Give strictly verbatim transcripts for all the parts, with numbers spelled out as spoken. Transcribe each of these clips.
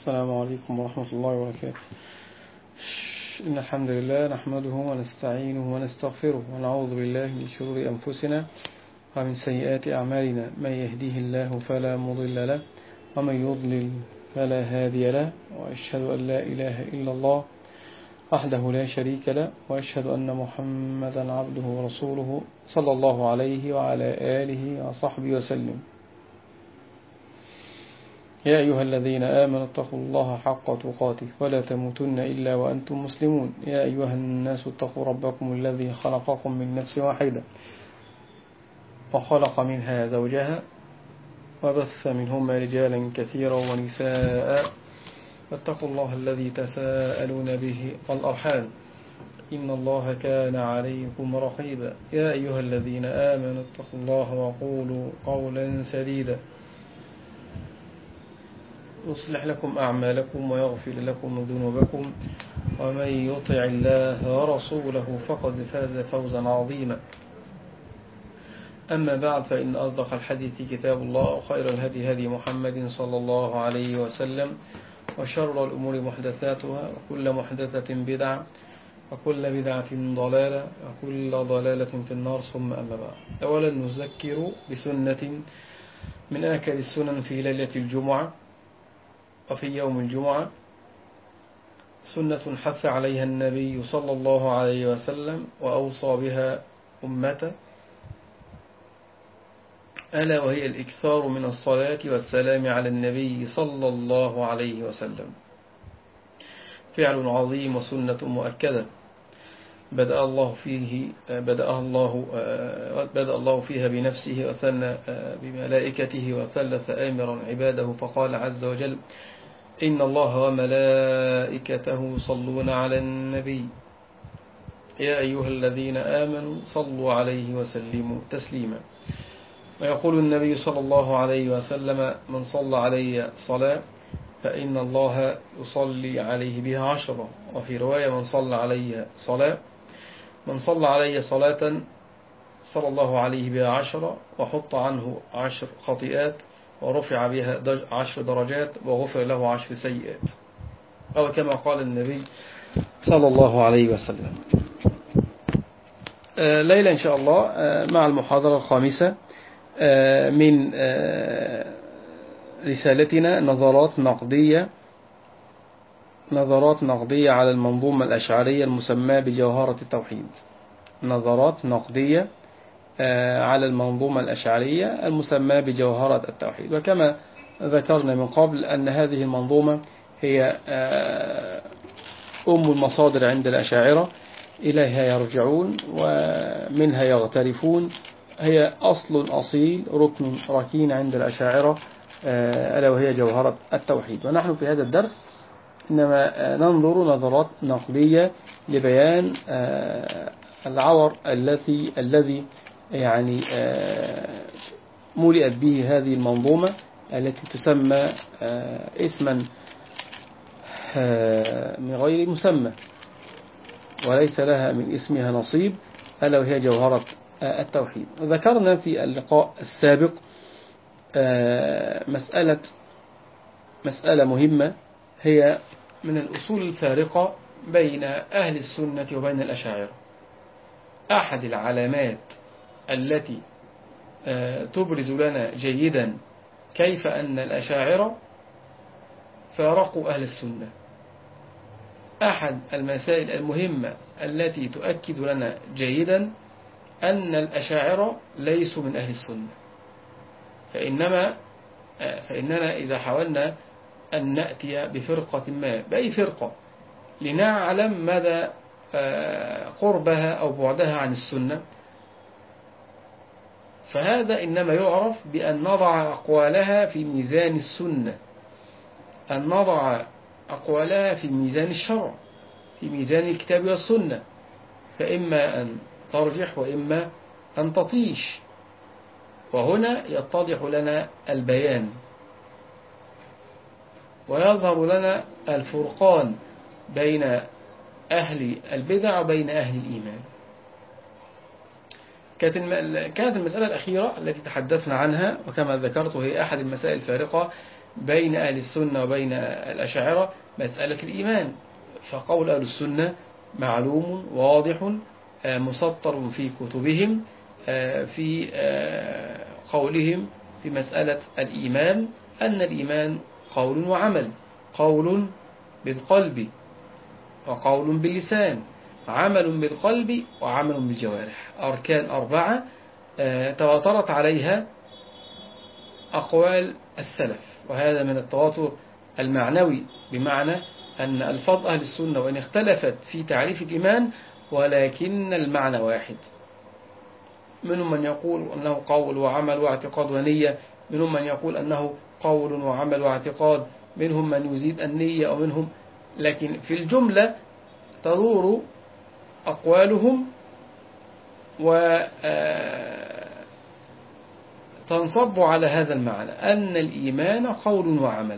السلام عليكم ورحمة الله وبركاته. إن الحمد لله نحمده ونستعينه ونستغفره ونعوذ بالله من شرور أنفسنا ومن سيئات أعمالنا، من يهديه الله فلا مضل له ومن يضلل فلا هادي له، وأشهد أن لا إله إلا الله وحده لا شريك له، وأشهد أن محمدا عبده ورسوله صلى الله عليه وعلى آله وصحبه وسلم. يا أيها الذين آمنوا اتقوا الله حق تقاته ولا تموتن إلا وأنتم مسلمون. يا أيها الناس اتقوا ربكم الذي خلقكم من نفس واحدة وخلق منها زوجها وبث منهما رجالا كثيرا ونساء، واتقوا الله الذي تساءلون به والأرحام إن الله كان عليكم رقيبا. يا أيها الذين آمنوا اتقوا الله وقولوا قولا سديدا يصلح لكم أعمالكم ويغفر لكم ذنوبكم، ومن يطع الله ورسوله فقد فاز فوزا عظيما. أما بعد، فإن أصدق الحديث كتاب الله، وخير الهدي هدي محمد صلى الله عليه وسلم، وشر الأمور محدثاتها، وكل محدثة بدعة، وكل بدعة ضلالة، وكل ضلالة في النار، ثم أما بعد. أولا نذكر بسنة من آكد السنن في ليلة الجمعة وفي يوم الجمعة، سنة حث عليها النبي صلى الله عليه وسلم وأوصى بها أمته، ألا وهي الإكثار من الصلاة والسلام على النبي صلى الله عليه وسلم. فعل عظيم وسنة مؤكدة بدأ الله فيه بدأ الله بدأ الله فيها بنفسه، وثنى بملائكته، وثلث آمرا عباده، فقال عز وجل: إن الله وملائكته يصلون على النبي يا أيها الذين آمنوا صلوا عليه وسلموا تسليما. ويقول النبي صلى الله عليه وسلم: من صلى علي صلاة فإن الله يصلي عليه بها عشرة. وفي رواية: من صلى علي صلاة من صلى علي صلاة صلى الله عليه بها عشرة، وحط عنه عشر خطيئات، ورفع بها عشر درجات، وغفر له عشر سيئات، أو كما قال النبي صلى الله عليه وسلم. ليلة إن شاء الله مع المحاضرة الخامسة من رسالتنا نظرات نقدية نظرات نقدية على المنظومة الأشعرية المسماة بجوهرة التوحيد. نظرات نقدية على المنظومة الأشعرية المسماة بجوهرة التوحيد. وكما ذكرنا من قبل أن هذه المنظومة هي أم المصادر عند الأشاعرة، إليها يرجعون ومنها يغترفون، هي أصل أصيل، ركن ركين عند الأشاعرة، ألا وهي جوهرة التوحيد. ونحن في هذا الدرس إنما ننظر نظرات نقدية لبيان العور التي الذي يعني ملئت به هذه المنظومة التي تسمى اسما من غير مسمى وليس لها من اسمها نصيب، ألا وهي جوهرة التوحيد. ذكرنا في اللقاء السابق مسألة مسألة مهمة، هي من الأصول الفارقة بين أهل السنة وبين الأشاعرة. أحد العلامات التي تبرز لنا جيدا كيف أن الأشاعرة فارقوا أهل السنة. أحد المسائل المهمة التي تؤكد لنا جيدا أن الأشاعرة ليسوا من أهل السنة، فإنما فإننا إذا حاولنا أن نأتي بفرقة ما، بأي فرقة، لنعلم مدى قربها أو بعدها عن السنة، فهذا إنما يعرف بأن نضع أقوالها في ميزان السنة، أن نضع أقوالها في ميزان الشرع، في ميزان الكتاب والسنة، فإما أن ترجح وإما أن تطيش. وهنا يتضح لنا البيان ويظهر لنا الفرقان بين أهل البدع وبين أهل الإيمان. كانت المسألة الأخيرة التي تحدثنا عنها، وكما ذكرت هي أحد المسائل الفارقة بين أهل السنة وبين الأشاعرة مسألة الإيمان. فقول أهل السنة معلوم واضح مسطر في كتبهم في قولهم في مسألة الإيمان، أن الإيمان قول وعمل، قول بالقلب وقول باللسان، عمل بالقلب وعمل بالجوارح، أركان أربعة تواترت عليها أقوال السلف، وهذا من التواتر المعنوي، بمعنى أن ألفاظ أهل السنة وإن اختلفت في تعريف الإيمان ولكن المعنى واحد. منهم من يقول أنه قول وعمل واعتقاد ونية، منهم من يقول أنه قول وعمل واعتقاد، منهم من يزيد النية ومنهم، لكن في الجملة تدور أقوالهم وتنصب على هذا المعنى، أن الإيمان قول وعمل،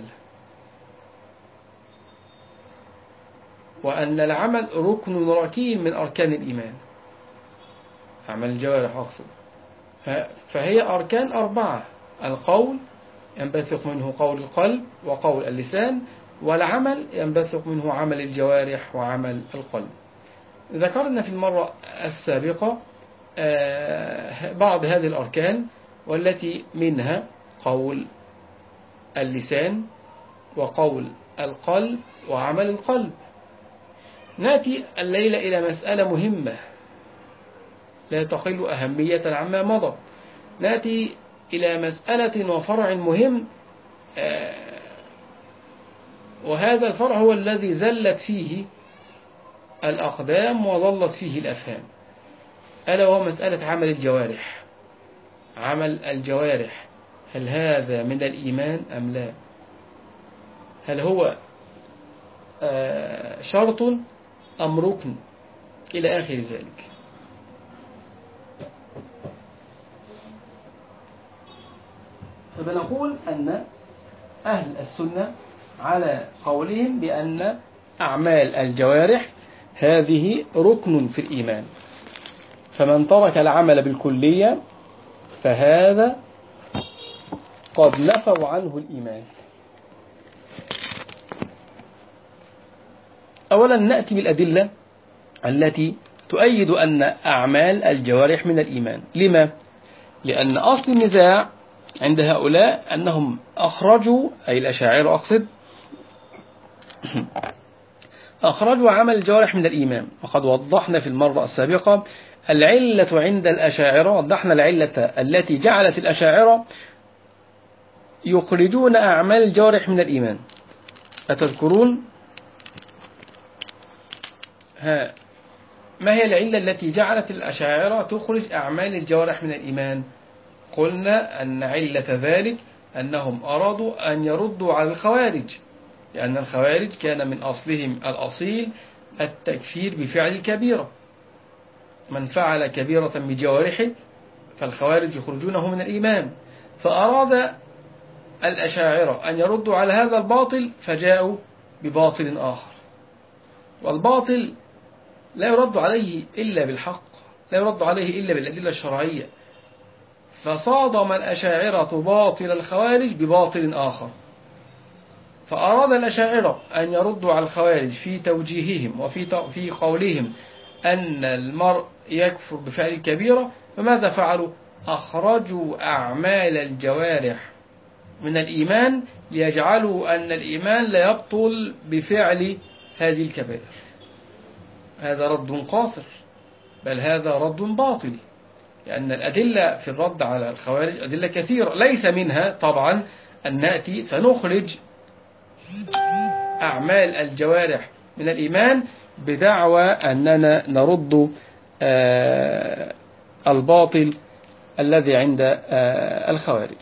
وأن العمل ركن ركين من أركان الإيمان، عمل الجوارح أقصد. فهي أركان أربعة: القول ينبثق منه قول القلب وقول اللسان، والعمل ينبثق منه عمل الجوارح وعمل القلب. ذكرنا في المرة السابقة بعض هذه الأركان، والتي منها قول اللسان وقول القلب وعمل القلب. نأتي الليلة إلى مسألة مهمة لا تقل أهمية عما مضى. نأتي إلى مسألة وفرع مهم، وهذا الفرع هو الذي زلت فيه الأقدام وضلت فيه الأفهام، ألا وهو مسألة عمل الجوارح. عمل الجوارح هل هذا من الإيمان أم لا؟ هل هو شرط أم ركن إلى آخر ذلك؟ فبنقول أن أهل السنة على قولهم بأن أعمال الجوارح هذه ركن في الإيمان، فمن ترك العمل بالكلية فهذا قد نفوا عنه الإيمان. أولا نأتي بالأدلة التي تؤيد أن أعمال الجوارح من الإيمان. لما؟ لأن أصل النزاع عند هؤلاء أنهم أخرجوا، أي الأشاعرة أقصد، أخرجوا عمل الجوارح من الإيمان. وقد وضحنا في المرة السابقة العلة عند الأشاعرة، وضحنا العلة التي جعلت الأشاعرة يخرجون أعمال الجوارح من الإيمان. أتذكرون؟ ها ما هي العلة التي جعلت الأشاعرة تخرج أعمال الجوارح من الإيمان؟ قلنا أن علة ذلك أنهم أرادوا أن يردوا على الخوارج، لأن الخوارج كان من أصلهم الأصيل التكفير بفعل الكبيرة، من فعل كبيرة بجوارحه فالخوارج يخرجونه من الإيمان. فأراد الأشاعرة أن يردوا على هذا الباطل فجاءوا بباطل آخر، والباطل لا يرد عليه إلا بالحق، لا يرد عليه إلا بالأدلة الشرعية. فصادم الأشاعرة باطل الخوارج بباطل آخر، فأراد الأشاعرة أن يردوا على الخوارج في توجيههم وفي في قولهم أن المرء يكفر بفعل الكبيرة. فماذا فعلوا؟ أخرجوا أعمال الجوارح من الإيمان ليجعلوا أن الإيمان لا يبطل بفعل هذه الكبائر. هذا رد قاصر، بل هذا رد باطل، لأن الأدلة في الرد على الخوارج أدلة كثيرة، ليس منها طبعا أن نأتي فنخرج أعمال الجوارح من الإيمان بدعوى أننا نرد الباطل الذي عند الخوارج.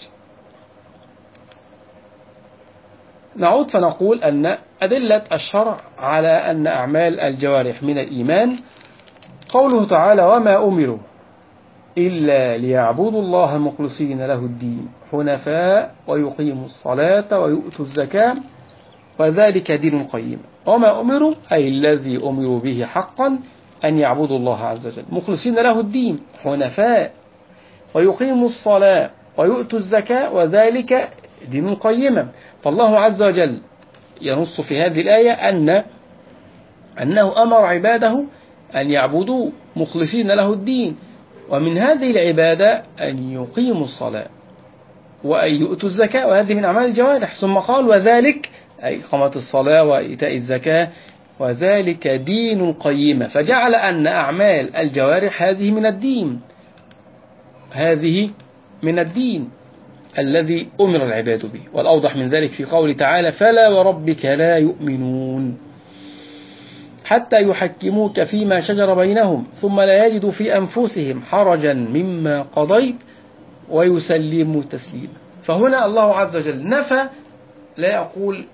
نعود فنقول أن أدلة الشرع على أن أعمال الجوارح من الإيمان قوله تعالى: وما أمروا إلا ليعبدوا الله مخلصين له الدين حنفاء ويقيموا الصلاة ويؤتوا الزكاة وذلك دين القيم. وما أمروا أي الذي أمروا به حقا أن يعبدوا الله عز وجل مخلصين له الدين حنفاء ويقيموا الصلاة ويؤتوا الزكاة وذلك دين قيمة. فالله عز وجل ينص في هذه الآية أن أنه أمر عباده أن يعبدوا مخلصين له الدين، ومن هذه العبادة أن يقيموا الصلاة وأن يؤتوا الزكاة، وهذه من أعمال الجوارح. ثم قال وذلك أي إقامة الصلاة وإيتاء الزكاة، وذلك دين قيمة، فجعل أن أعمال الجوارح هذه من الدين، هذه من الدين الذي أمر العباد به. والأوضح من ذلك في قوله تعالى فلا وربك لا يؤمنون حتى يحكموك فيما شجر بينهم ثم لا يجدوا في أنفسهم حرجا مما قضيت ويسلموا تسليما. فهنا الله عز وجل نفى، لا يقول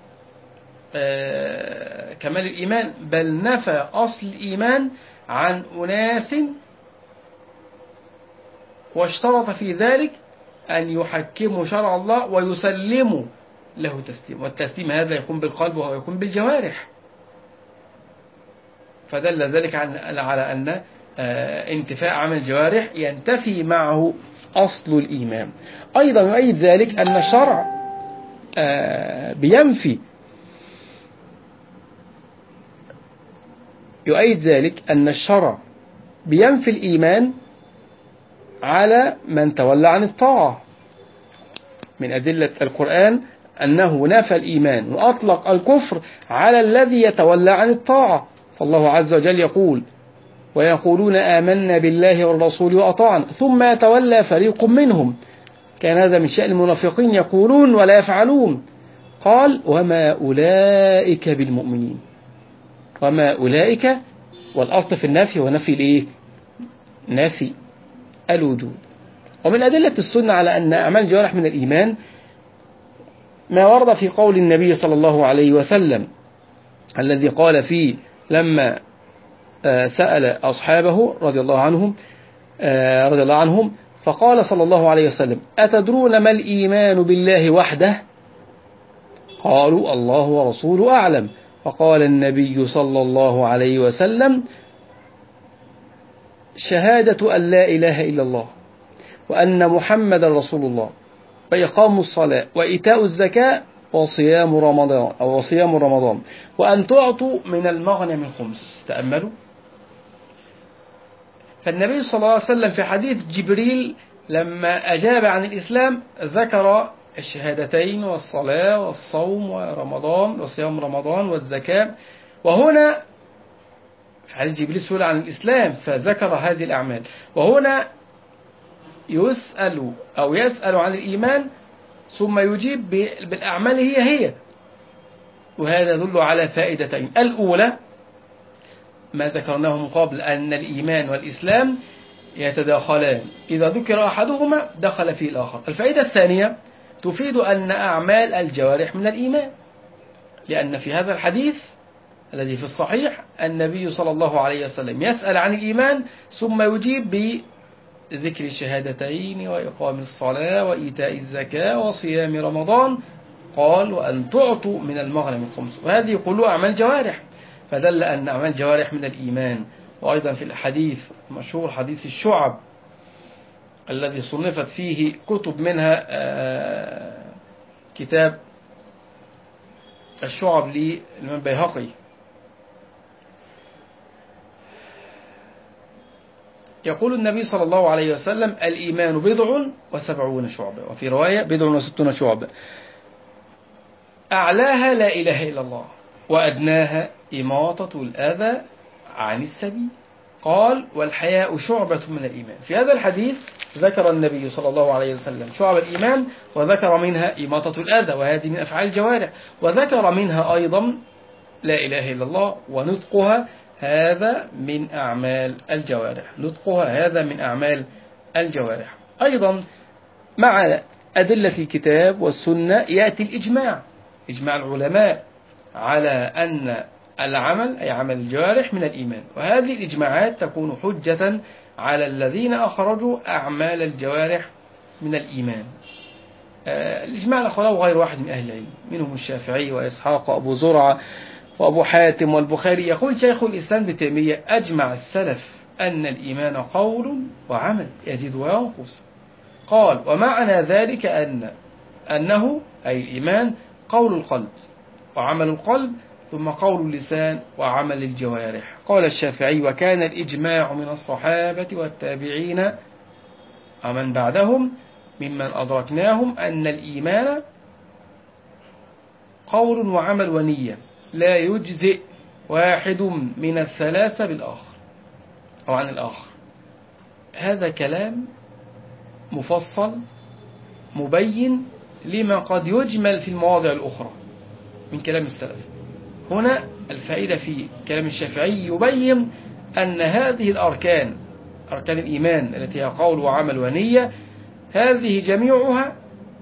آه كمال الإيمان، بل نفى أصل الإيمان عن أناس واشترط في ذلك أن يحكموا شرع الله ويسلموا له تسليم، والتسليم هذا يكون بالقلب ويكون بالجوارح. فدل ذلك على أن انتفاء عمل الجوارح ينتفي معه أصل الإيمان. أيضا يؤيد ذلك أن الشرع بينفي يؤيد ذلك أن الشرع بينفي الإيمان على من تولى عن الطاعة. من أدلة القرآن أنه نفى الإيمان وأطلق الكفر على الذي يتولى عن الطاعة. فالله عز وجل يقول ويقولون آمنا بالله والرسول وأطعنا ثم يتولى فريق منهم، كان هذا من شأن المنافقين يقولون ولا يفعلون. قال وما أولئك بالمؤمنين، وما أولئك، والأصل في النفي هو نفي الإيه؟ نفي الوجود. ومن أدلة السنة على أن أعمال الجوارح من الإيمان ما ورد في قول النبي صلى الله عليه وسلم الذي قال فيه لما سأل أصحابه رضي الله عنهم رضي الله عنهم فقال صلى الله عليه وسلم أتدرون ما الإيمان بالله وحده؟ قالوا الله ورسوله أعلم. فقال النبي صلى الله عليه وسلم شهادة أن لا إله إلا الله وأن محمد رسول الله وإقام الصلاة وإيتاء الزكاة وصيام رمضان أو وصيام رمضان وأن تعطوا من المغنم الخمس. تأملوا، فالنبي صلى الله عليه وسلم في حديث جبريل لما أجاب عن الإسلام ذكر الشهادتين والصلاة والصوم ورمضان وصيام رمضان والزكاة، وهنا في حديث جبريل سئل عن الإسلام فذكر هذه الأعمال، وهنا يسأل أو يسأل عن الإيمان ثم يجيب بالأعمال هي هي. وهذا يدل على فائدتين: الأولى ما ذكرناه من قبل أن الإيمان والإسلام يتداخلان، إذا ذكر أحدهما دخل فيه الآخر. الفائدة الثانية تفيد أن أعمال الجوارح من الإيمان، لأن في هذا الحديث الذي في الصحيح النبي صلى الله عليه وسلم يسأل عن الإيمان ثم يجيب بذكر الشهادتين وإقام الصلاة وإيتاء الزكاة وصيام رمضان، قال وأن تعطوا من المغنم الخمس، وهذه كلها أعمال جوارح، فدل أن أعمال جوارح من الإيمان. وأيضا في الحديث مشهور حديث الشعب الذي صنفت فيه كتب، منها كتاب الشعب للإمام البيهقي، يقول النبي صلى الله عليه وسلم الإيمان بضع وسبعون شعبة، وفي رواية بضع وستون شعبة، أعلاها لا إله إلا الله وأدناها إماطة الأذى عن السبيل. قال والحياء شعبة من الإيمان. في هذا الحديث ذكر النبي صلى الله عليه وسلم شعب الإيمان وذكر منها إماطة الأذى، وهذه من أفعال الجوارح، وذكر منها أيضا لا إله إلا الله ونطقها، هذا من أعمال الجوارح، نطقها هذا من أعمال الجوارح. أيضا مع أدلة الكتاب والسنة يأتي الإجماع، إجماع العلماء على أن العمل أي عمل الجوارح من الإيمان، وهذه الإجماعات تكون حجة على الذين أخرجوا أعمال الجوارح من الإيمان. الإجماع أخرجه غير واحد من أهل العلم، منهم الشافعي وإسحاق وأبو زرعة وأبو حاتم والبخاري. يقول شيخ الإسلام ابن تيمية أجمع السلف أن الإيمان قول وعمل يزيد وينقص. قال ومعنى ذلك أن أنه أي الإيمان قول القلب وعمل القلب ثم قول اللسان وعمل الجوارح. قال الشافعي: وكان الإجماع من الصحابة والتابعين ومن بعدهم ممن أدركناهم أن الإيمان قول وعمل ونية لا يجزئ واحد من الثلاثة بالآخر أو عن الآخر. هذا كلام مفصل مبين لما قد يجمل في المواضع الأخرى من كلام السلف. هنا الفائدة في كلام الشافعي يبين أن هذه الأركان أركان الإيمان التي هي قول وعمل ونية هذه جميعها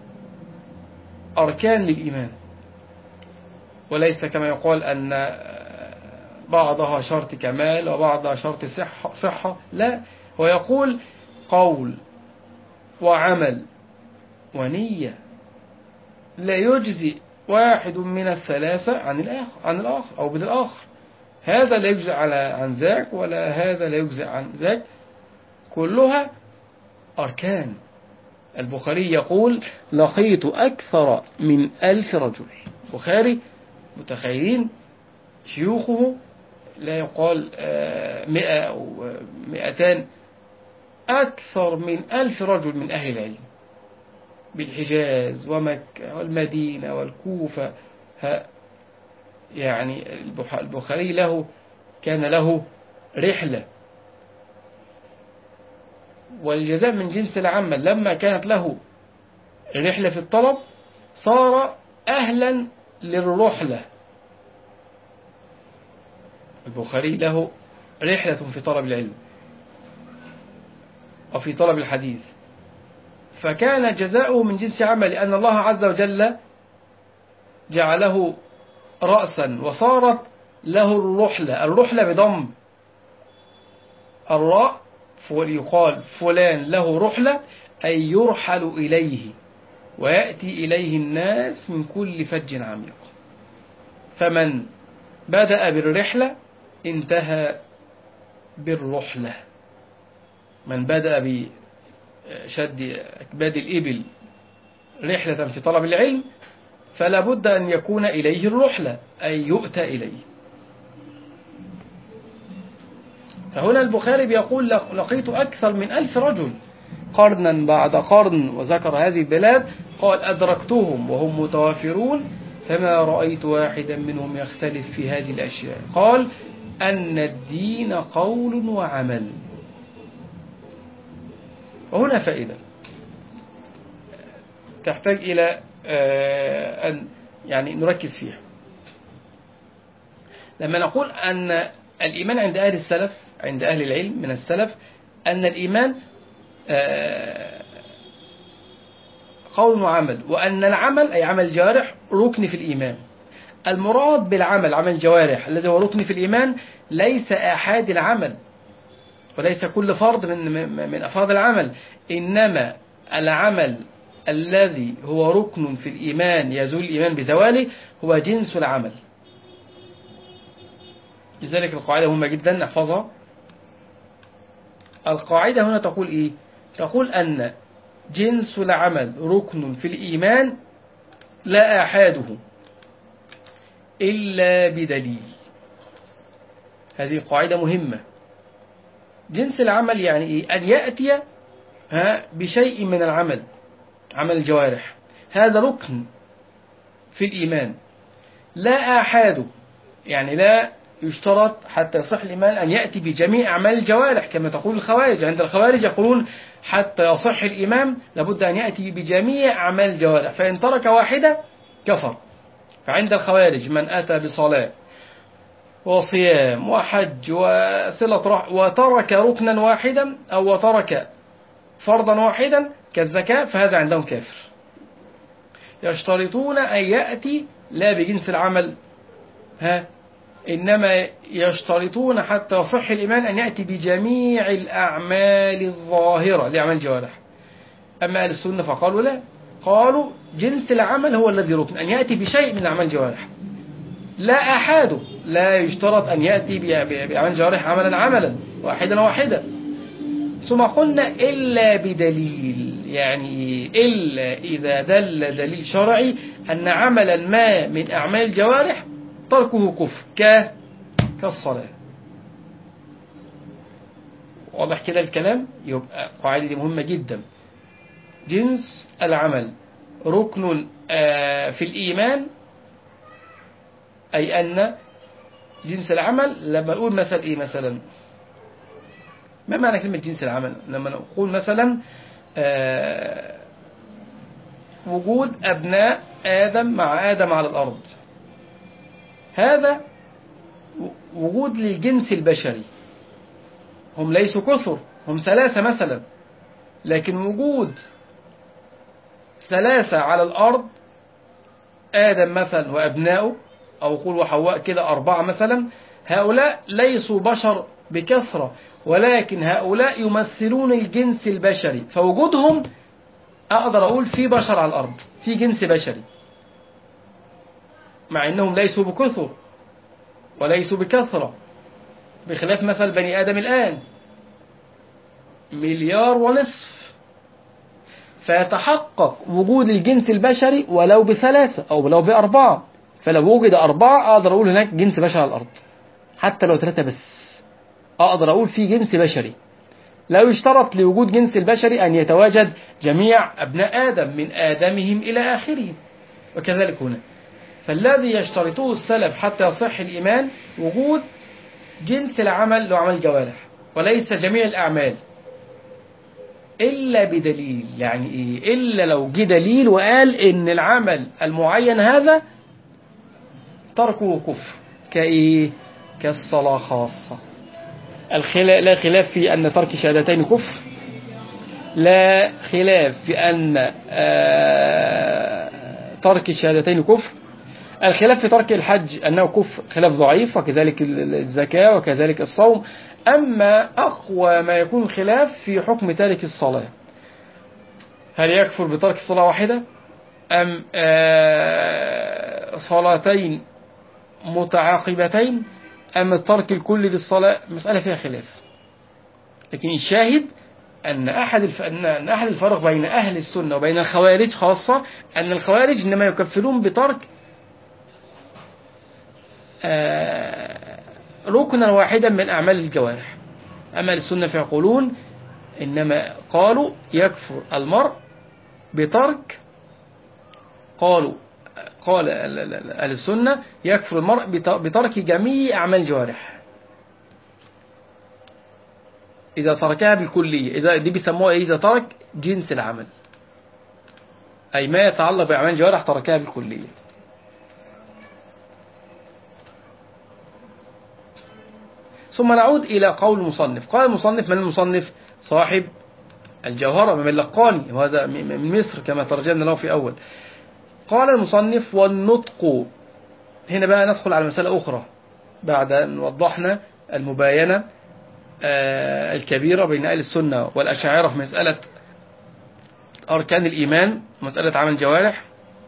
أركان للإيمان، وليس كما يقال أن بعضها شرط كمال وبعضها شرط صحة, صحة. لا، هو يقول قول وعمل ونية لا يجزي واحد من الثلاثة عن الآخر عن الآخر أو بدل الآخر. هذا لا يجزئ على عن ذاك ولا هذا لا يجزئ عن ذاك، كلها أركان. البخاري يقول: لقيت أكثر من ألف رجل. البخاري متخيلين شيوخه لا يقال مئة أو مئتان، أكثر من ألف رجل من أهل العلم بالحجاز ومكة والمدينة والكوفة. يعني البخاري له كان له رحلة، والجزاء من جنس العمل. لما كانت له رحلة في الطلب صار أهلا للرحلة. البخاري له رحلة في طلب العلم أو في طلب الحديث، فكان جزاؤه من جنس عمل، لأن الله عز وجل جعله رأسا وصارت له الرحلة. الرحلة بضم الراء، يقال فلان له رحلة أي يرحل إليه ويأتي إليه الناس من كل فج عميق. فمن بدأ بالرحلة انتهى بالرحلة. من بدأ بشد أكباد الإبل رحلة في طلب العلم فلا بد أن يكون إليه الرحلة أي يؤتى إليه. فهنا البخاري بيقول: لقيت أكثر من ألف رجل قرنا بعد قرن، وذكر هذه البلاد. قال: أدركتهم وهم متوافرون فما رأيت واحدا منهم يختلف في هذه الأشياء. قال: أن الدين قول وعمل. وهنا فائدة تحتاج إلى أن يعني نركز فيها. لما نقول أن الإيمان عند أهل السلف عند أهل العلم من السلف أن الإيمان قول وعمل، وأن العمل أي عمل الجوارح ركن في الإيمان. المراد بالعمل عمل الجوارح الذي هو ركن في الإيمان ليس آحاد العمل وليس كل فرض من من أفراد العمل، إنما العمل الذي هو ركن في الإيمان يزول الإيمان بزواله هو جنس العمل. لذلك القاعدة مهمة جدا نحفظها. القاعدة هنا تقول إيه؟ تقول أن جنس العمل ركن في الإيمان لا آحاده إلا بدليل. هذه قاعدة مهمة. جنس العمل يعني إيه؟ أن يأتي ها بشيء من العمل عمل الجوارح، هذا ركن في الإيمان لا آحاده، يعني لا يشترط حتى يصح الإيمان أن يأتي بجميع أعمال الجوارح كما تقول الخوارج. عند الخوارج يقولون حتى يصح الإيمان لابد أن يأتي بجميع أعمال الجوارح، فإن ترك واحدة كفر. فعند الخوارج من أتى بصلاة وصيام وحج وصلة رحم وترك ركنا واحدا أو وترك فرضا واحدا كالزكاة فهذا عندهم كافر. يشترطون أن يأتي لا بجنس العمل ها إنما يشترطون حتى يصح الإيمان أن يأتي بجميع الأعمال الظاهرة لأعمال الجوارح. أما أهل السنة فقالوا لا، قالوا جنس العمل هو الذي ركن أن يأتي بشيء من أعمال الجوارح لا أحاده، لا يشترط أن يأتي بأعمال الجوارح عملا عملا واحدا واحدا. ثم قلنا إلا بدليل، يعني إلا إذا دل دليل شرعي أن عملا ما من أعمال الجوارح تركه كفر ك كالصلاة. واضح كده الكلام؟ يبقى قاعدة دي مهمة جدا. جنس العمل ركن في الإيمان، أي أن جنس العمل لما نقول مثلا إيه مثلا، ما معنى كلمة جنس العمل؟ لما نقول مثلا وجود أبناء آدم مع آدم على الأرض، هذا وجود للجنس البشري، هم ليسوا كثر، هم ثلاثة مثلا، لكن وجود ثلاثة على الأرض، آدم مثلا وأبنائه، أو قول وحواء كده أربعة مثلا، هؤلاء ليسوا بشر بكثرة، ولكن هؤلاء يمثلون الجنس البشري، فوجودهم أقدر أقول في بشر على الأرض، في جنس بشري، مع أنهم ليسوا بكثر وليسوا بكثرة، بخلاف مثل بني آدم الآن مليار ونصف، فيتحقق وجود الجنس البشري ولو بثلاثة أو ولو بأربعة. فلو وجد أربعة أقدر أقول هناك جنس بشري على الأرض، حتى لو ثلاثة بس أقدر أقول في جنس بشري. لو اشترط لوجود جنس البشري أن يتواجد جميع أبناء آدم من آدمهم إلى آخره، وكذلك هنا. فالذي يشترطه السلف حتى يصح الإيمان وجود جنس العمل وعمل الجوارح، وليس جميع الأعمال إلا بدليل. يعني إيه؟ إلا لو جه دليل وقال إن العمل المعين هذا تركه كفر، كإيه؟ كالصلاة خاصة. الخلاف لا خلاف في أن ترك شهادتين كفر، لا خلاف في أن ترك الشهادتين كفر. الخلاف في ترك الحج أنه كفر خلاف ضعيف، وكذلك الزكاة وكذلك الصوم. أما أقوى ما يكون خلاف في حكم تارك الصلاة، هل يكفر بترك صلاة واحدة أم صلاتين متعاقبتين أم الترك الكل للصلاة؟ مسألة فيها خلاف. لكن الشاهد أن أحد الف... أن أحد الفرق بين أهل السنة وبين الخوارج خاصة أن الخوارج إنما يكفرون بترك ركنا واحدا من أعمال الجوارح. أما السنة فيقولون إنما قالوا يكفر المرء بترك، قالوا قال أهل السنة يكفر المرء بترك جميع أعمال الجوارح إذا تركها بالكلية. إذا دي بيسموها إذا ترك جنس العمل، أي ما يتعلق بأعمال الجوارح تركها بالكلية. ثم نعود إلى قول المصنف. قال المصنف، من المصنف؟ صاحب الجوهرة من اللقاني، وهذا من مصر كما ترجمنا له في أول. قال المصنف والنطق. هنا بقى ندخل على مسألة أخرى بعد أن وضحنا المباينة الكبيرة بين أهل السنة والأشاعرة في مسألة أركان الإيمان ومسألة عمل الجوارح.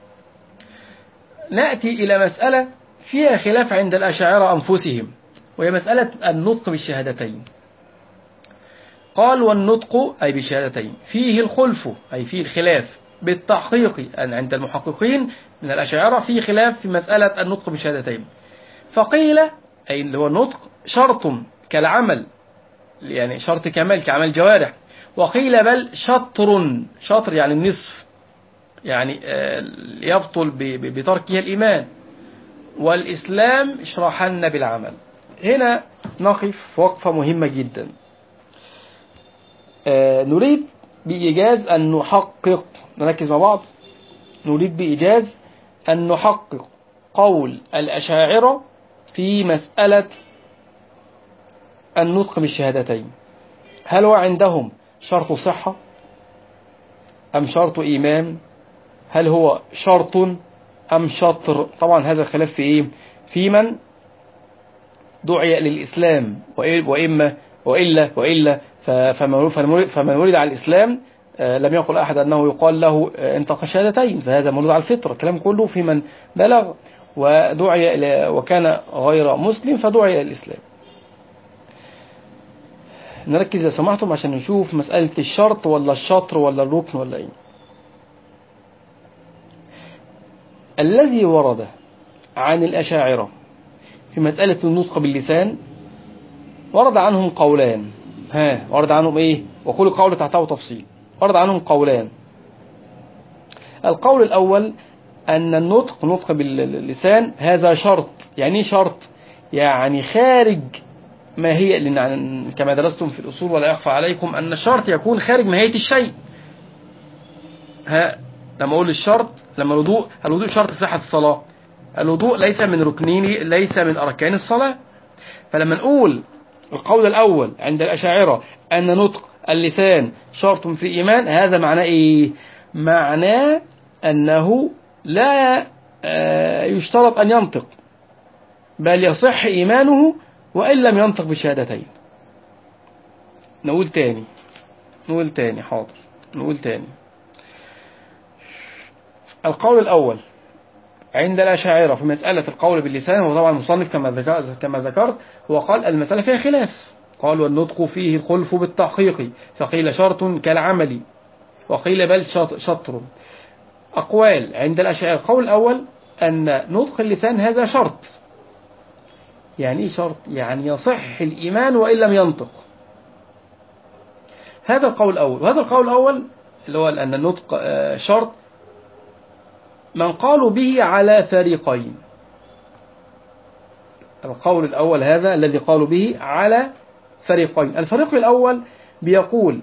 نأتي إلى مسألة فيها خلاف عند الأشاعرة أنفسهم، وهي مسألة النطق بالشهادتين. قال والنطق أي بالشهادتين فيه الخلف، أي فيه الخلاف بالتحقيق أن عند المحققين من الأشاعرة فيه خلاف في مسألة النطق بالشهادتين. فقيل أي اللي هو النطق شرط كالعمل، يعني شرط كمال كعمل الجوارح. وقيل بل شطر، شطر يعني النصف، يعني يبطل بتركها الإيمان، والإسلام اشرحن بالعمل. هنا نقف وقفة مهمة جدا. نريد بإيجاز أن نحقق، نركز مع بعض، نريد بإيجاز أن نحقق قول الأشاعرة في مسألة النطق بالشهادتين. هل هو عندهم شرط صحة أم شرط إيمان؟ هل هو شرط أم شطر؟ طبعا هذا الخلاف في إيه؟ في من دعي للإسلام، وإما وإلا وإلا فمن ولد على الإسلام لم يقل أحد أنه يقال له انطق الشهادتين، فهذا مولود على الفطرة. الكلام كله في من بلغ ودعي وكان غير مسلم فدعي إلى الإسلام. نركز لو سمحتم عشان نشوف مسألة الشرط ولا الشطر ولا الركن ولا ايه. الذي ورد عن الأشاعرة في مسألة النطق باللسان ورد عنهم قولان. ها ورد عنهم ايه؟ وكل قول تحته تفصيل. ورد عنهم قولان. القول الأول أن النطق نطق باللسان هذا شرط. يعني ايه شرط؟ يعني خارج ماهية، لأن كما درستم في الأصول ولا يخفى عليكم أن الشرط يكون خارج ماهية الشيء. ها لما أقول الشرط، لما الوضوء، الوضوء شرط صحة الصلاة، الوضوء ليس من ركنين، ليس من أركان الصلاة. فلما نقول القول الأول عند الأشاعرة أن نطق اللسان شرط في الإيمان، هذا معناه إيه؟ معناه أنه لا يشترط أن ينطق، بل يصح إيمانه وإن لم ينطق بالشهادتين. نقول تاني نقول تاني حاضر نقول تاني القول الأول عند الأشاعرة في مسألة القول باللسان، وطبعا المصنف كما ذكرت كما ذكرت هو قال المسألة فيها خلاف. قال والنطق فيه الخلف بالتحقيق، فقيل شرط كالعمل وقيل بل شطر. أقوال عند الأشاعرة القول الأول أن نطق اللسان هذا شرط. يعني إيه شرط؟ يعني يصح الإيمان وإن لم ينطق. هذا القول الأول. وهذا القول الأول اللي هو أن النطق شرط من قالوا به على فريقين. القول الأول هذا الذي قالوا به على فريقين. الفريق الأول بيقول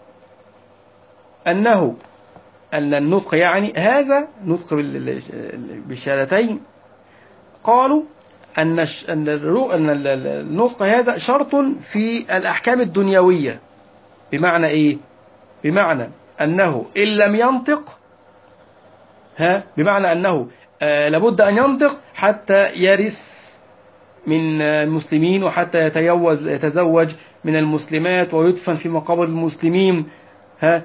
أنه أن النطق يعني هذا نطق بالشهادتين، قالوا أن أن النطق هذا شرط في الأحكام الدنيوية. بمعنى إيه؟ بمعنى أنه إن لم ينطق، ها بمعنى أنه آه لابد أن ينطق حتى يرث من المسلمين، وحتى يتزوج من المسلمات ويدفن في مقابر المسلمين. ها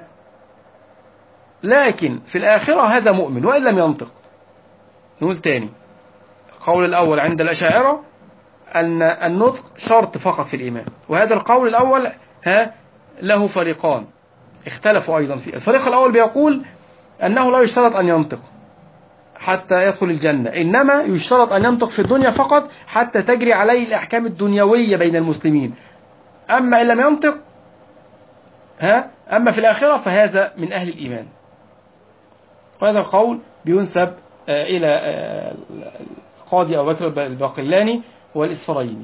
لكن في الآخرة هذا مؤمن وإن لم ينطق. نقول تاني القول الأول عند الأشاعرة أن النطق شرط فقط في الإيمان. وهذا القول الأول ها له فريقان اختلفوا أيضا فيه. الفريق الأول بيقول أنه لا يشترط أن ينطق حتى يدخل الجنة، إنما يشترط أن ينطق في الدنيا فقط حتى تجري عليه الأحكام الدنيوية بين المسلمين. أما إن لم ينطق ها أما في الآخرة فهذا من أهل الإيمان. وهذا القول بينسب إلى القاضي أبو بكر الباقلاني والإسفرايني.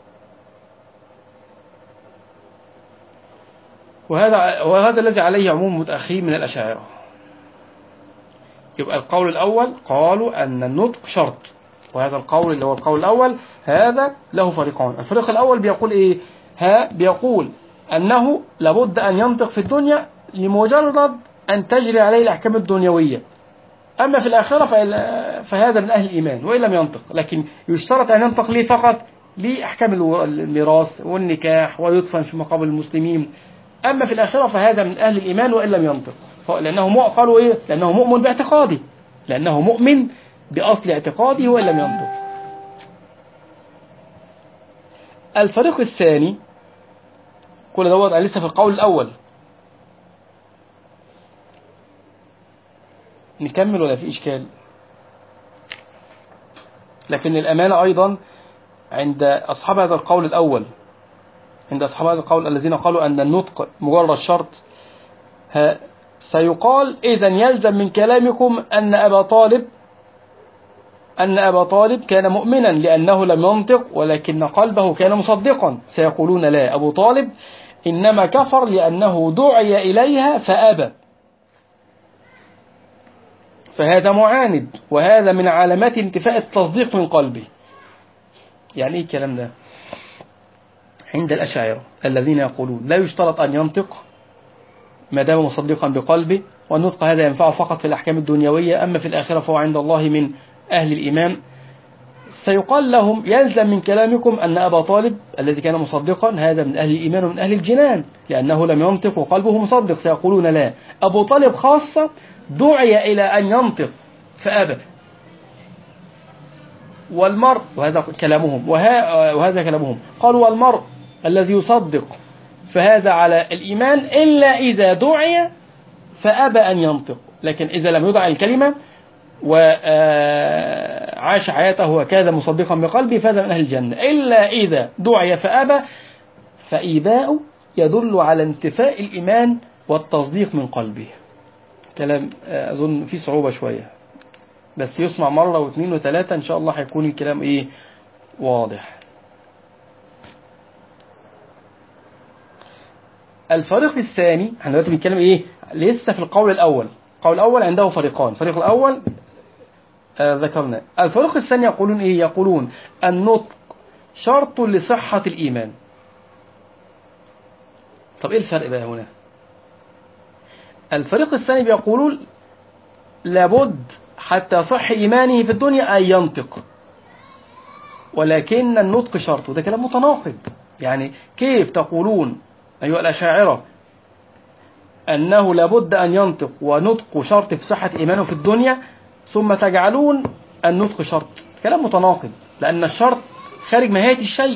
وهذا وهذا الذي عليه عموم متأخرين من الأشاعرة. يبقى القول الأول قالوا أن النطق شرط، وهذا القول اللي هو القول الأول هذا له فريقان. الفريق الأول بيقول إيه؟ ها بيقول أنه لابد أن ينطق في الدنيا لمجرد أن تجري عليه الأحكام الدنيوية. أما في الآخرة فهذا من أهل الإيمان وإن لم ينطق، لكن يشترط أن ينطق ليه فقط لأحكام الميراث والنكاح ويدفن في مقابر المسلمين. أما في الآخرة فهذا من أهل الإيمان وإن لم ينطق، لأنه قالوا إيه؟ لأنه مؤمن باعتقاده، لأنه مؤمن بأصل اعتقاده وإن لم ينطق. الفريق الثاني كل دوت لسه في القول الأول. نكمل ولا في إشكال؟ لكن الأمانة أيضا عند أصحاب هذا القول الأول، عند أصحاب هذا القول الذين قالوا أن النطق مجرد شرط، سيقال إذن يلزم من كلامكم أن أبا طالب أن أبا طالب كان مؤمنا لأنه لم ينطق ولكن قلبه كان مصدقا. سيقولون لا، أبو طالب إنما كفر لأنه دعي إليها فأبى، فهذا معاند، وهذا من علامات انتفاء التصديق من قلبه. يعني إيه الكلام ده؟ عند الأشاعرة الذين يقولون لا يشترط أن ينطق ما دام مصدقا بقلبه، والنطق هذا ينفعه فقط في الأحكام الدنيوية، أما في الآخرة فهو عند الله من أهل الإيمان. سيقال لهم يلزم من كلامكم أن أبا طالب الذي كان مصدقا هذا من أهل الإيمان ومن أهل الجنان لأنه لم ينطق وقلبه مصدق. سيقولون لا، أبو طالب خاصة دعي إلى أن ينطق فأبى. والمرء، وهذا كلامهم وهذا كلامهم قالوا والمرء الذي يصدق فهذا على الإيمان إلا إذا دعي فأبى أن ينطق. لكن إذا لم يدع الكلمة وعاش حياته وكاد مصدقا بقلبه فهذا من أهل الجنة، إلا إذا دعي فأبى، فإيباء يدل على انتفاء الإيمان والتصديق من قلبه. كلام أظن فيه صعوبة شوية، بس يسمع مرة واثنين وثلاثة إن شاء الله هيكون الكلام إيه واضح. الفريق الثاني احنا دلوقتي بنتكلم إيه لسه في القول الأول. القول الأول عنده فريقان، الفريق الأول آه ذكرنا. الفريق الثاني يقولون إيه؟ يقولون النطق شرط لصحة الإيمان. طب إيه الفرق بقى هنا؟ الفريق الثاني بيقولون لابد حتى يصح إيمانه في الدنيا أن ينطق، ولكن النطق شرط، وده كلام متناقض. يعني كيف تقولون أيها الأشاعرة أنه لابد أن ينطق ونطق شرط في صحة إيمانه في الدنيا، ثم تجعلون النطق شرط؟ كلام متناقض، لأن الشرط خارج ماهية الشيء.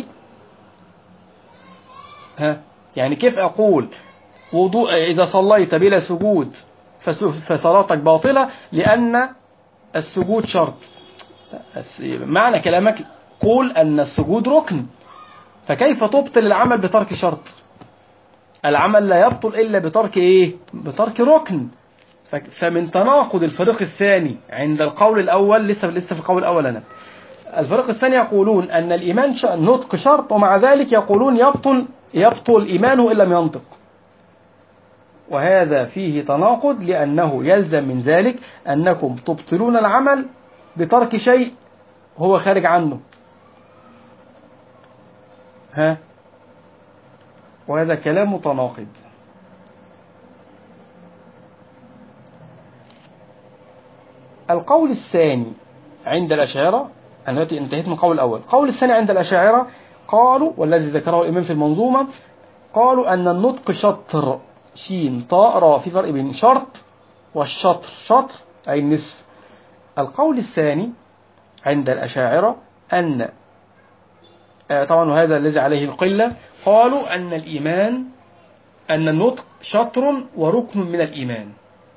ها يعني كيف أقول وضوء إذا صليت بلا سجود فصلاتك باطلة لأن السجود شرط؟ معنى كلامك قول أن السجود ركن، فكيف تبطل العمل بترك شرط؟ العمل لا يبطل إلا بترك إيه؟ بترك ركن. فمن تناقض الفريق الثاني عند القول الأول، لسه لسه في القول الأول أنا، الفريق الثاني يقولون أن الإيمان نطق شرط، ومع ذلك يقولون يبطل يبطل إيمانه إن لم ينطق، وهذا فيه تناقض، لأنه يلزم من ذلك أنكم تبطلون العمل بترك شيء هو خارج عنه. ها وهذا كلام متناقض. القول الثاني عند الأشاعرة، أنا التي انتهيت من القول الأول، القول الثاني عند الأشاعرة قالوا، والذي ذكره الإمام في المنظومة، قالوا أن النطق شطر، شين طاء راء، في فرق بين شرط والشطر. شطر أي النصف. القول الثاني عند الأشاعرة أن طبعا وهذا الذي عليه القلة، قالوا أن الإيمان أن النطق شطر وركن من الإيمان،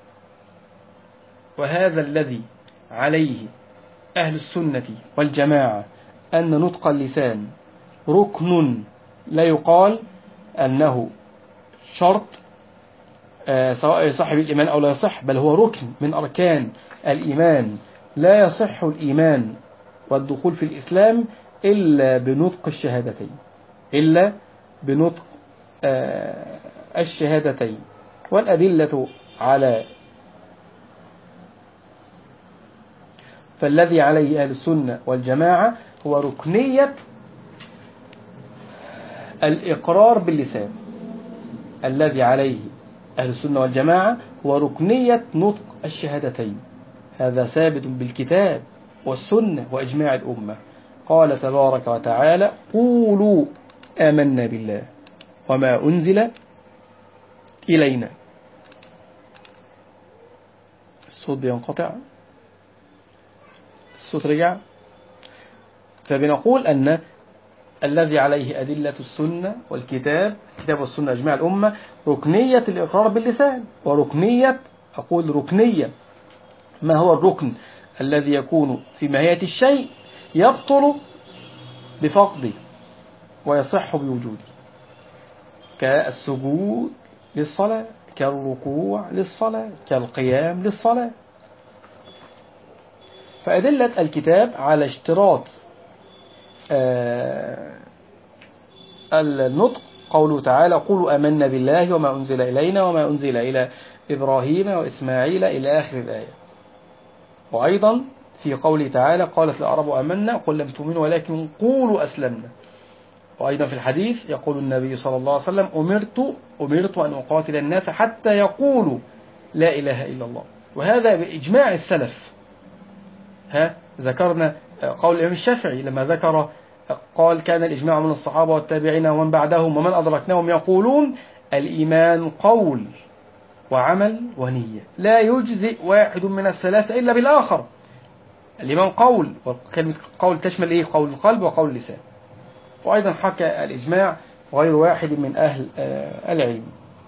وهذا الذي عليه أهل السنة والجماعة، أن نطق اللسان ركن لا يقال أنه شرط سواء يصح بالإيمان أو لا يصح، بل هو ركن من أركان الإيمان. لا يصح الإيمان والدخول في الإسلام إلا بنطق الشهادتين، إلا بنطق الشهادتين. والأدلة على فالذي عليه أهل السنة والجماعة هو ركنية الإقرار باللسان. الذي عليه أهل السنة والجماعة هو ركنية نطق الشهادتين، هذا ثابت بالكتاب والسنة وإجماع الأمة. قال تبارك وتعالى: قولوا آمنا بالله وما أنزل إلينا. الصوت بينقطع، الصوت رجع. فبنقول أن الذي عليه أدلة السنة والكتاب، الكتاب والسنة إجماع الأمة، ركنية الإقرار باللسان، وركنية، أقول ركنية. ما هو الركن؟ الذي يكون في ماهية الشيء يبطل بفقده ويصح بوجوده، كالسجود للصلاة، كالركوع للصلاة، كالقيام للصلاة. فأدلة الكتاب على اشتراط آه النطق قوله تعالى: قولوا آمنا بالله وما أنزل إلينا وما أنزل إلى إبراهيم وإسماعيل إلى آخر الآية. وأيضا في قوله تعالى: قالت الأعراب آمنا قل لم تؤمنوا ولكن قولوا أسلمنا. وأيضا في الحديث يقول النبي صلى الله عليه وسلم: أمرت أمرت أن أقاتل الناس حتى يقولوا لا إله إلا الله. وهذا بإجماع السلف. ها ذكرنا قول الإمام الشافعي لما ذكر قال: كان الإجماع من الصحابة والتابعين ومن بعدهم ومن أدركناهم يقولون الإيمان قول وعمل ونية، لا يجزئ واحد من الثلاثة إلا بالآخر. الإيمان قول، وكلمة قول تشمل إيه؟ قول القلب وقول اللسان. وأيضا حكى الإجماع غير واحد من أهل العلم.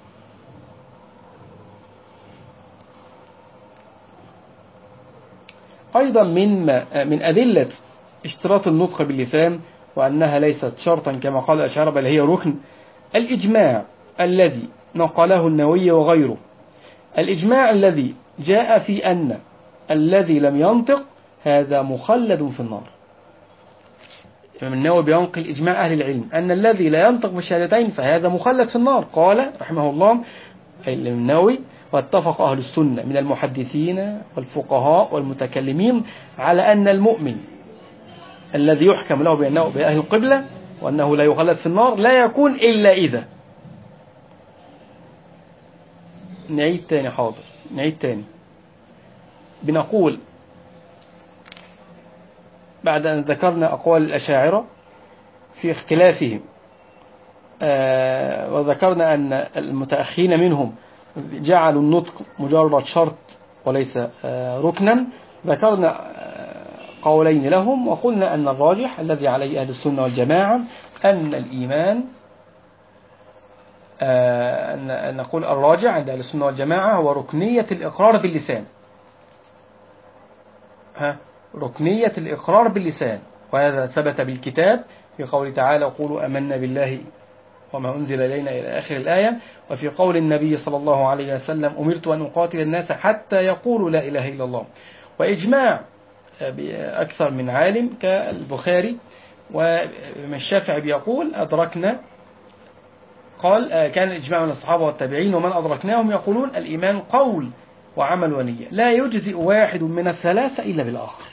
أيضا من من أدلة اشتراط النطق باللسان وأنها ليست شرطا كما قال الأشاعرة بل هي ركن، الإجماع الذي نقله النووي وغيره، الإجماع الذي جاء في أن الذي لم ينطق هذا مخلد في النار. الإمام النووي بينقل إجماع أهل العلم أن الذي لا ينطق بالشهادتين فهذا مخلد في النار. قال رحمه الله الإمام النووي: واتفق أهل السنة من المحدثين والفقهاء والمتكلمين على أن المؤمن الذي يحكم له بأنه بأهل القبلة وأنه لا يخلد في النار لا يكون إلا إذا. نعيد تاني حاضر نعيد تاني بنقول بعد أن ذكرنا أقوال الأشاعرة في اختلافهم آه وذكرنا أن المتأخرين منهم جعلوا النطق مجرد شرط وليس آه ركنا، ذكرنا آه قولين لهم وقلنا أن الراجح الذي عليه أهل السنة والجماعة أن الإيمان آه أن نقول الراجح عند أهل السنة والجماعة هو ركنية الإقرار باللسان. ها ركنية الإقرار باللسان، وهذا ثبت بالكتاب في قول تعالى: وقولوا آمنا بالله وما أنزل إلينا إلى آخر الآية، وفي قول النبي صلى الله عليه وسلم: أمرت أن أقاتل الناس حتى يقولوا لا إله إلا الله. وإجماع أكثر من عالم كالبخاري ومن الشافعي بيقول أدركنا، قال كان الإجماع من الصحابة والتابعين ومن أدركناهم يقولون الإيمان قول وعمل ونية، لا يجزئ واحد من الثلاثة إلا بالآخر.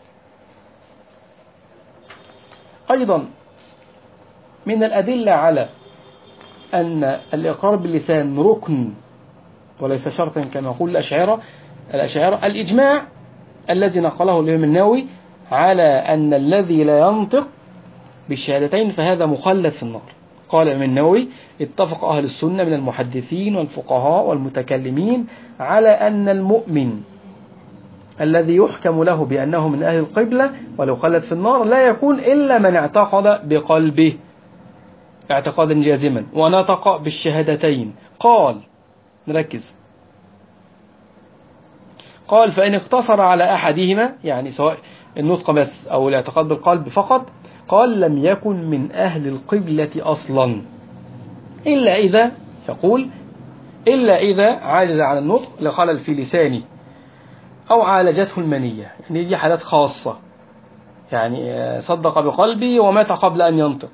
أيضا من الأدلة على أن الإقرار باللسان ركن وليس شرطا كما يقول الأشاعرة الأشاعرة الإجماع الذي نقله الإمام النووي على أن الذي لا ينطق بالشهادتين فهذا مخلد في النار. قال الإمام النووي: اتفق أهل السنة من المحدثين والفقهاء والمتكلمين على أن المؤمن الذي يحكم له بأنه من أهل القبلة ولو خلد في النار لا يكون إلا من اعتقد بقلبه اعتقادا جازما ونطق بالشهادتين. قال نركز قال: فإن اقتصر على أحدهما، يعني سواء النطق بس أو الاعتقاد بالقلب فقط، قال لم يكن من أهل القبلة أصلا إلا إذا يقول إلا إذا عاجز عن النطق لخلل في لسانه أو عالجته المنية، يعني دي حالات خاصة، يعني صدق بقلبه ومات قبل أن ينطق،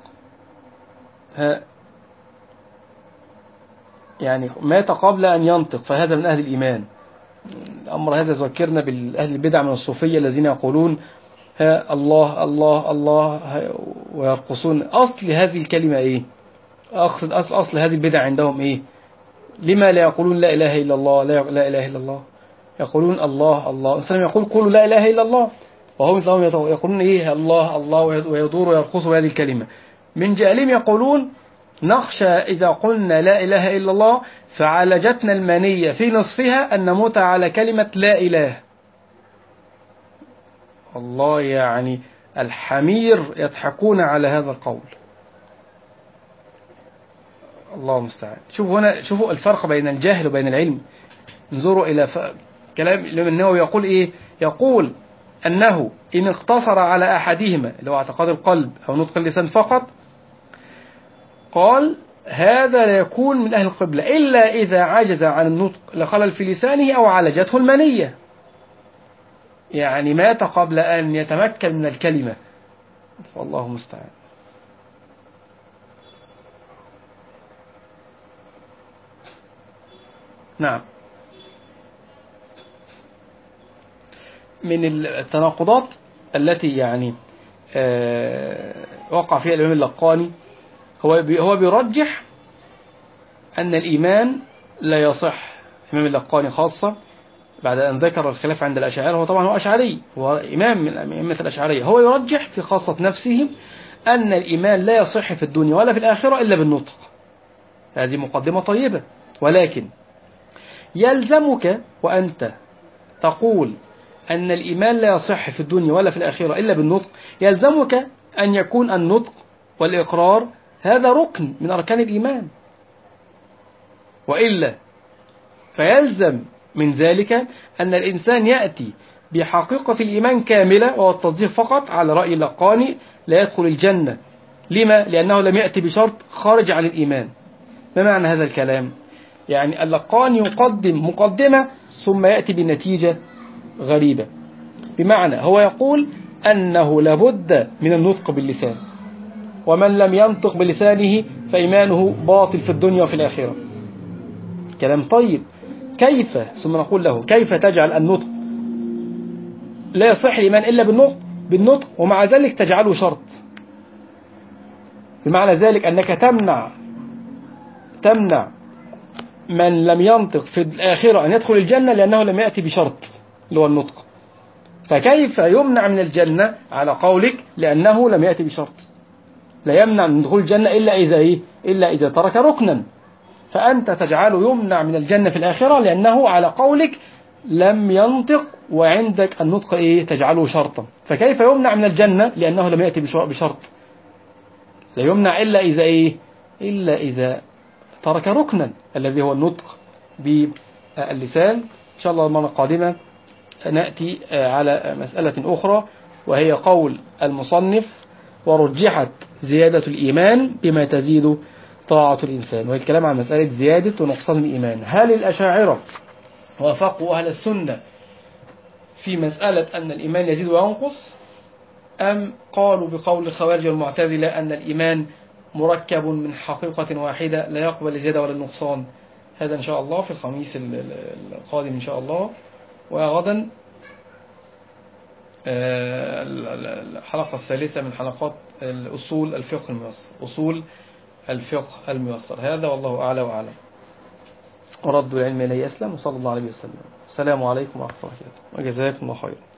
يعني مات قبل أن ينطق فهذا من أهل الإيمان. الأمر هذا ذكرنا بالأهل البدع من الصوفية الذين يقولون ها الله الله الله ويرقصون. أصل هذه الكلمة إيه؟ أقصد أصل, أصل هذه البدع عندهم إيه؟ لما لا يقولون لا إله إلا الله؟ لا, لا إله إلا الله، يقولون الله الله. الإنسان يقول قولوا لا إله إلا الله، وهم يقولون إيه؟ الله الله ويدور ويرقص هذه الكلمة. من جهلهم يقولون نخشى إذا قلنا لا إله إلا الله فعالجتنا المنية في نصفها أن نموت على كلمة لا إله. الله، يعني الحمير يضحكون على هذا القول. الله المستعان. شوفوا هنا، شوفوا الفرق بين الجهل وبين العلم. انظروا إلى ف... كلام الإمام النووي يقول إيه؟ يقول أنه إن اقتصر على أحدهما اللي هو اعتقاد القلب أو نطق اللسان فقط، قال هذا لا يكون من أهل القبلة إلا إذا عجز عن النطق لخلل في لسانه أو عالجته المنية، يعني مات قبل أن يتمكن من الكلمة. والله المستعان. نعم. من التناقضات التي يعني وقع فيها الإمام اللقاني، هو هو بيرجح أن الإيمان لا يصح. الإمام اللقاني خاصة بعد أن ذكر الخلاف عند الأشاعرة، هو طبعا هو أشعري، هو إمام من أئمة الأشعرية، هو يرجح في خاصة نفسه أن الإيمان لا يصح في الدنيا ولا في الآخرة إلا بالنطق. هذه مقدمة طيبة، ولكن يلزمك وأنت تقول أن الإيمان لا يصح في الدنيا ولا في الآخرة إلا بالنطق، يلزمك أن يكون النطق والإقرار هذا ركن من أركان الإيمان، وإلا فيلزم من ذلك أن الإنسان يأتي بحقيقة الإيمان كاملة، وهو التصديق فقط على رأي اللقاني لا يدخل الجنة. لما؟ لأنه لم يأتي بشرط خارج عن الإيمان. ما معنى هذا الكلام؟ يعني اللقاني يقدم مقدمة ثم يأتي بنتيجة غريبة، بمعنى هو يقول أنه لابد من النطق باللسان، ومن لم ينطق بلسانه فإيمانه باطل في الدنيا وفي الآخرة. كلام طيب، كيف؟ ثم نقول له كيف تجعل النطق لا يصح الإيمان إلا بالنطق بالنطق ومع ذلك تجعله شرط؟ بمعنى ذلك أنك تمنع تمنع من لم ينطق في الآخرة أن يدخل الجنة لأنه لم يأتي بشرط اللي هو النطق. فكيف يمنع من الجنة على قولك لأنه لم يأتي بشرط؟ لا يمنع من دخول الجنة إلا إذا إيه؟ إلا إذا ترك ركنا، فأنت تجعله يمنع من الجنة في الآخرة لأنه على قولك لم ينطق، وعندك النطق إيه؟ تجعله شرطا. فكيف يمنع من الجنة لأنه لم يأتي بشرط؟ لا يمنع إلا إذا إيه؟ إلا إذا ترك ركنا الذي هو النطق باللسان. إن شاء الله المرة القادمة نأتي على مسألة أخرى، وهي قول المصنف ورجحت زيادة الإيمان بما تزيد طاعة الإنسان، وهي الكلام عن مسألة زيادة ونقصان الإيمان. هل الأشاعرة وافقوا أهل السنة في مسألة أن الإيمان يزيد وينقص، أم قالوا بقول الخوارج والمعتزلة أن الإيمان مركب من حقيقة واحدة لا يقبل الزيادة ولا النقصان؟ هذا إن شاء الله في الخميس القادم إن شاء الله. وغدا الحلقة الثالثة من حلقات الأصول الفقه الميسر، أصول الفقه الميسر. هذا والله أعلى وأعلم، ورد العلم إليه أسلم، وصلى الله عليه وسلم. السلام عليكم ورحمة الله وبركاته، وجزاكم الله خيرا.